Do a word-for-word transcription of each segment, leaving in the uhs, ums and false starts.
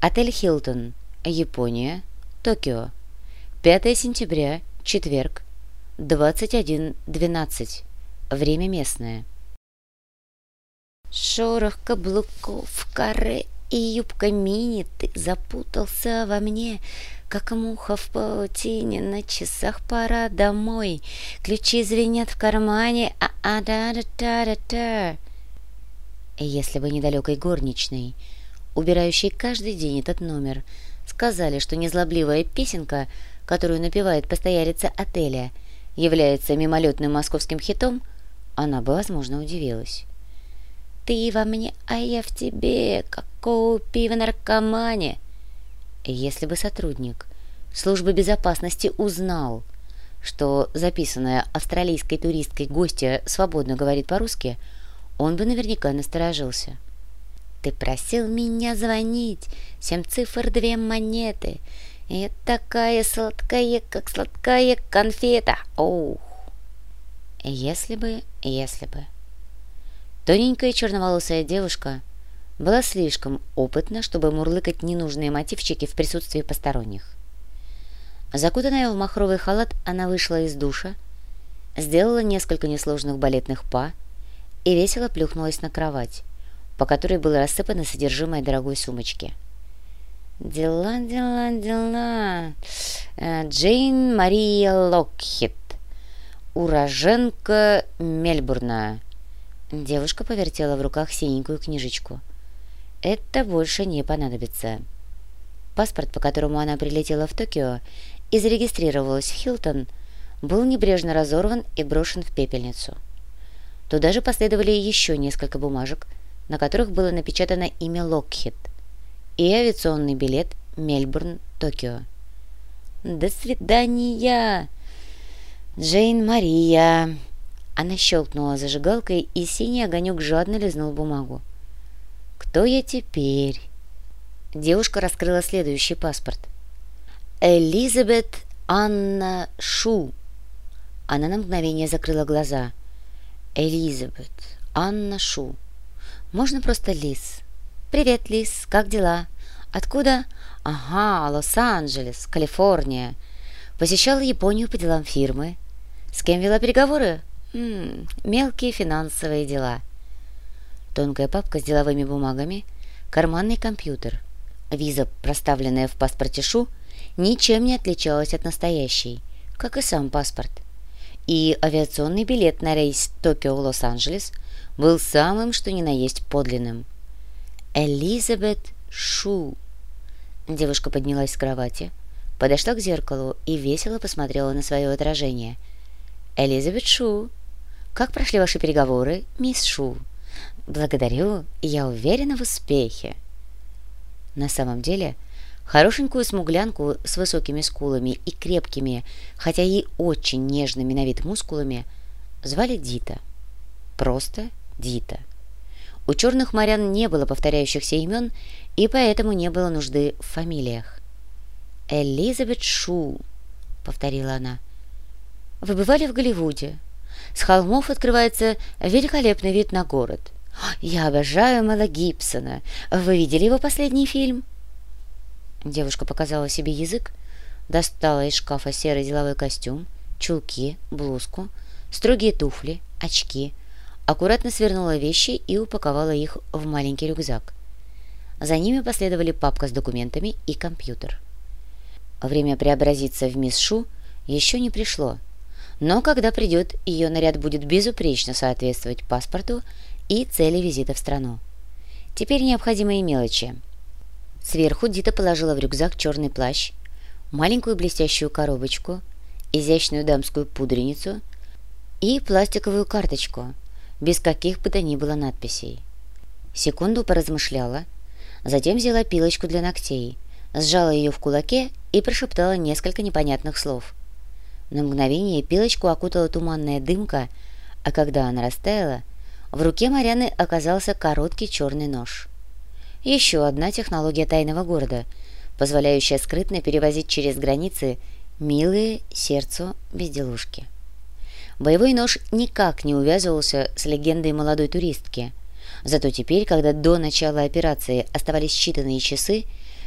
Отель «Хилтон», Япония, Токио. пятое сентября, четверг, двадцать один двенадцать. Время местное. Шорох каблуков, каре и юбка мини, ты запутался во мне, как муха в паутине, на часах пора домой, ключи звенят в кармане, а-а-да-да-да-да-да. Если бы недалекой горничной, убирающей каждый день этот номер, сказали, что незлобливая песенка, которую напевает постоялица отеля, является мимолетным московским хитом, она бы, возможно, удивилась. «Ты во мне, а я в тебе, как копи в наркомане». Если бы сотрудник службы безопасности узнал, что записанная австралийской туристкой гостья свободно говорит по-русски, он бы наверняка насторожился. «Ты просил меня звонить, семь цифр, две монеты, и такая сладкая, как сладкая конфета, оух!» Если бы, если бы. Тоненькая черноволосая девушка была слишком опытна, чтобы мурлыкать ненужные мотивчики в присутствии посторонних. Закутанная в махровый халат, она вышла из душа, сделала несколько несложных балетных па и весело плюхнулась на кровать, по которой было рассыпано содержимое дорогой сумочки. «Дела, дела, дела. Джейн Мария Локхит, уроженка Мельбурна». Девушка повертела в руках синенькую книжечку. «Это больше не понадобится». Паспорт, по которому она прилетела в Токио и зарегистрировалась в «Хилтон», был небрежно разорван и брошен в пепельницу. Туда же последовали еще несколько бумажек, на которых было напечатано имя Локхит и авиационный билет Мельбурн-Токио. «До свидания, Джейн Мария!» Она щелкнула зажигалкой, и синий огонек жадно лизнул бумагу. «Кто я теперь?» Девушка раскрыла следующий паспорт. «Элизабет Анна Шу». Она на мгновение закрыла глаза. «Элизабет Анна Шу. Можно просто Лиз. Привет, Лиз, как дела? Откуда? Ага, Лос-Анджелес, Калифорния. Посещала Японию по делам фирмы. С кем вела переговоры? М-м, мелкие финансовые дела». Тонкая папка с деловыми бумагами, карманный компьютер. Виза, проставленная в паспорте Шу, ничем не отличалась от настоящей, как и сам паспорт. И авиационный билет на рейс Токио-Лос-Анджелес был самым что ни на есть подлинным. «Элизабет Шу». Девушка поднялась с кровати, подошла к зеркалу и весело посмотрела на свое отражение. «Элизабет Шу. Как прошли ваши переговоры, мисс Шу?» «Благодарю, я уверена в успехе». На самом деле, хорошенькую смуглянку с высокими скулами и крепкими, хотя и очень нежными на вид мускулами, звали Дита. Просто Дита. У черных морян не было повторяющихся имен, и поэтому не было нужды в фамилиях. «Элизабет Шу», — повторила она. «Вы бывали в Голливуде? С холмов открывается великолепный вид на город. Я обожаю Мэла Гибсона. Вы видели его последний фильм?» Девушка показала себе язык, достала из шкафа серый деловой костюм, чулки, блузку, строгие туфли, очки, аккуратно свернула вещи и упаковала их в маленький рюкзак. За ними последовали папка с документами и компьютер. Время преобразиться в мисс Шу еще не пришло, но когда придет, ее наряд будет безупречно соответствовать паспорту и цели визита в страну. Теперь необходимые мелочи. Сверху Дита положила в рюкзак черный плащ, маленькую блестящую коробочку, изящную дамскую пудреницу и пластиковую карточку, без каких бы то ни было надписей. Секунду поразмышляла, затем взяла пилочку для ногтей, сжала ее в кулаке и прошептала несколько непонятных слов. На мгновение пилочку окутала туманная дымка, а когда она растаяла, в руке Марьяны оказался короткий черный нож. Еще одна технология тайного города, позволяющая скрытно перевозить через границы милые сердцу безделушки. Боевой нож никак не увязывался с легендой молодой туристки, зато теперь, когда до начала операции оставались считанные часы,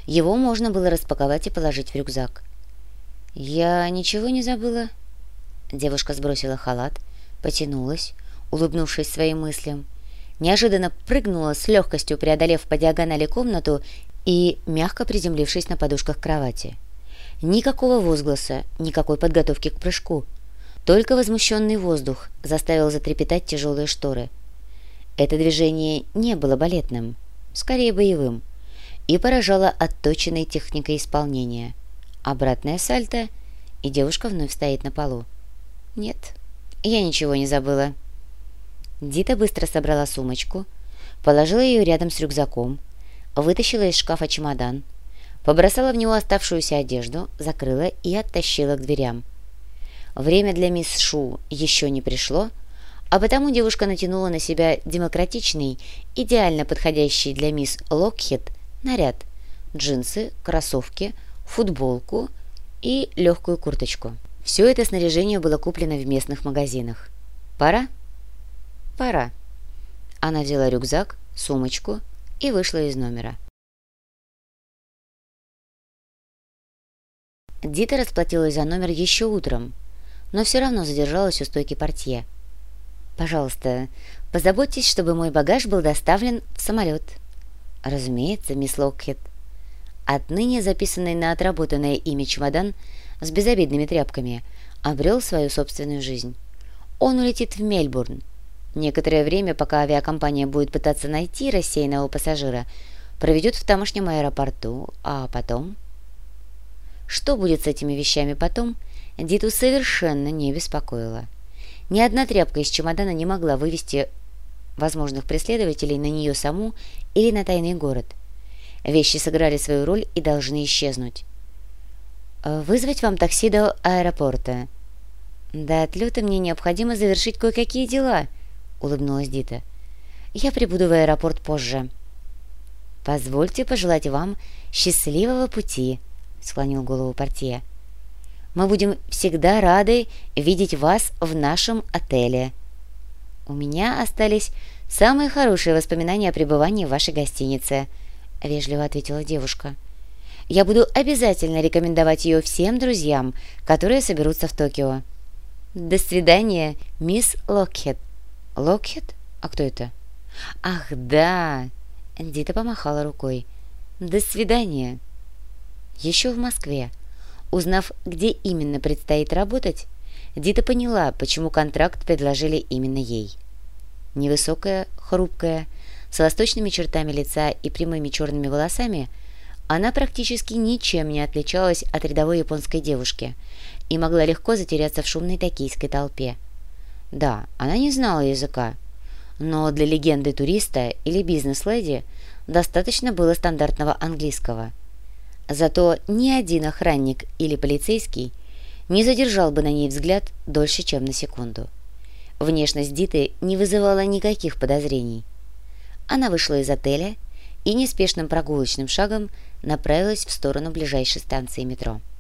Его можно было распаковать и положить в рюкзак. «Я ничего не забыла?» Девушка сбросила халат, потянулась, улыбнувшись своим мыслям, неожиданно прыгнула с легкостью, преодолев по диагонали комнату и мягко приземлившись на подушках кровати. Никакого возгласа, никакой подготовки к прыжку. Только возмущенный воздух заставил затрепетать тяжелые шторы. Это движение не было балетным, скорее боевым, и поражало отточенной техникой исполнения. Обратное сальто, и девушка вновь стоит на полу. «Нет, я ничего не забыла». Дита быстро собрала сумочку, положила ее рядом с рюкзаком, вытащила из шкафа чемодан, побросала в него оставшуюся одежду, закрыла и оттащила к дверям. Время для мисс Шу еще не пришло, а потому девушка натянула на себя демократичный, идеально подходящий для мисс Локхед наряд: джинсы, кроссовки, футболку и легкую курточку. Все это снаряжение было куплено в местных магазинах. «Пора?» «Пора». Она взяла рюкзак, сумочку и вышла из номера. Дита расплатилась за номер еще утром, но все равно задержалась у стойки портье. «Пожалуйста, позаботьтесь, чтобы мой багаж был доставлен в самолет». «Разумеется, мисс Локхед». Отныне записанный на отработанное имя чемодан с безобидными тряпками обрел свою собственную жизнь. Он улетит в Мельбурн. Некоторое время, пока авиакомпания будет пытаться найти рассеянного пассажира, проведет в тамошнем аэропорту, а потом... Что будет с этими вещами потом, Диту совершенно не беспокоило. Ни одна тряпка из чемодана не могла вывести возможных преследователей на нее саму или на тайный город. Вещи сыграли свою роль и должны исчезнуть. «Вызвать вам такси до аэропорта?» «До отлета мне необходимо завершить кое-какие дела», — улыбнулась Дита. «Я прибуду в аэропорт позже». «Позвольте пожелать вам счастливого пути», — склонил голову портье. «Мы будем всегда рады видеть вас в нашем отеле. У меня остались самые хорошие воспоминания о пребывании в вашей гостинице», — вежливо ответила девушка. «Я буду обязательно рекомендовать ее всем друзьям, которые соберутся в Токио. До свидания, мисс Локхед». «Локхед? А кто это?» «Ах, да!» — Дита помахала рукой. «До свидания». Еще в Москве, узнав, где именно предстоит работать, Дита поняла, почему контракт предложили именно ей. Невысокая, хрупкая, с восточными чертами лица и прямыми черными волосами, она практически ничем не отличалась от рядовой японской девушки и могла легко затеряться в шумной токийской толпе. Да, она не знала языка, но для легенды туриста или бизнес-леди достаточно было стандартного английского. Зато ни один охранник или полицейский не задержал бы на ней взгляд дольше, чем на секунду. Внешность Диты не вызывала никаких подозрений. Она вышла из отеля и неспешным прогулочным шагом направилась в сторону ближайшей станции метро.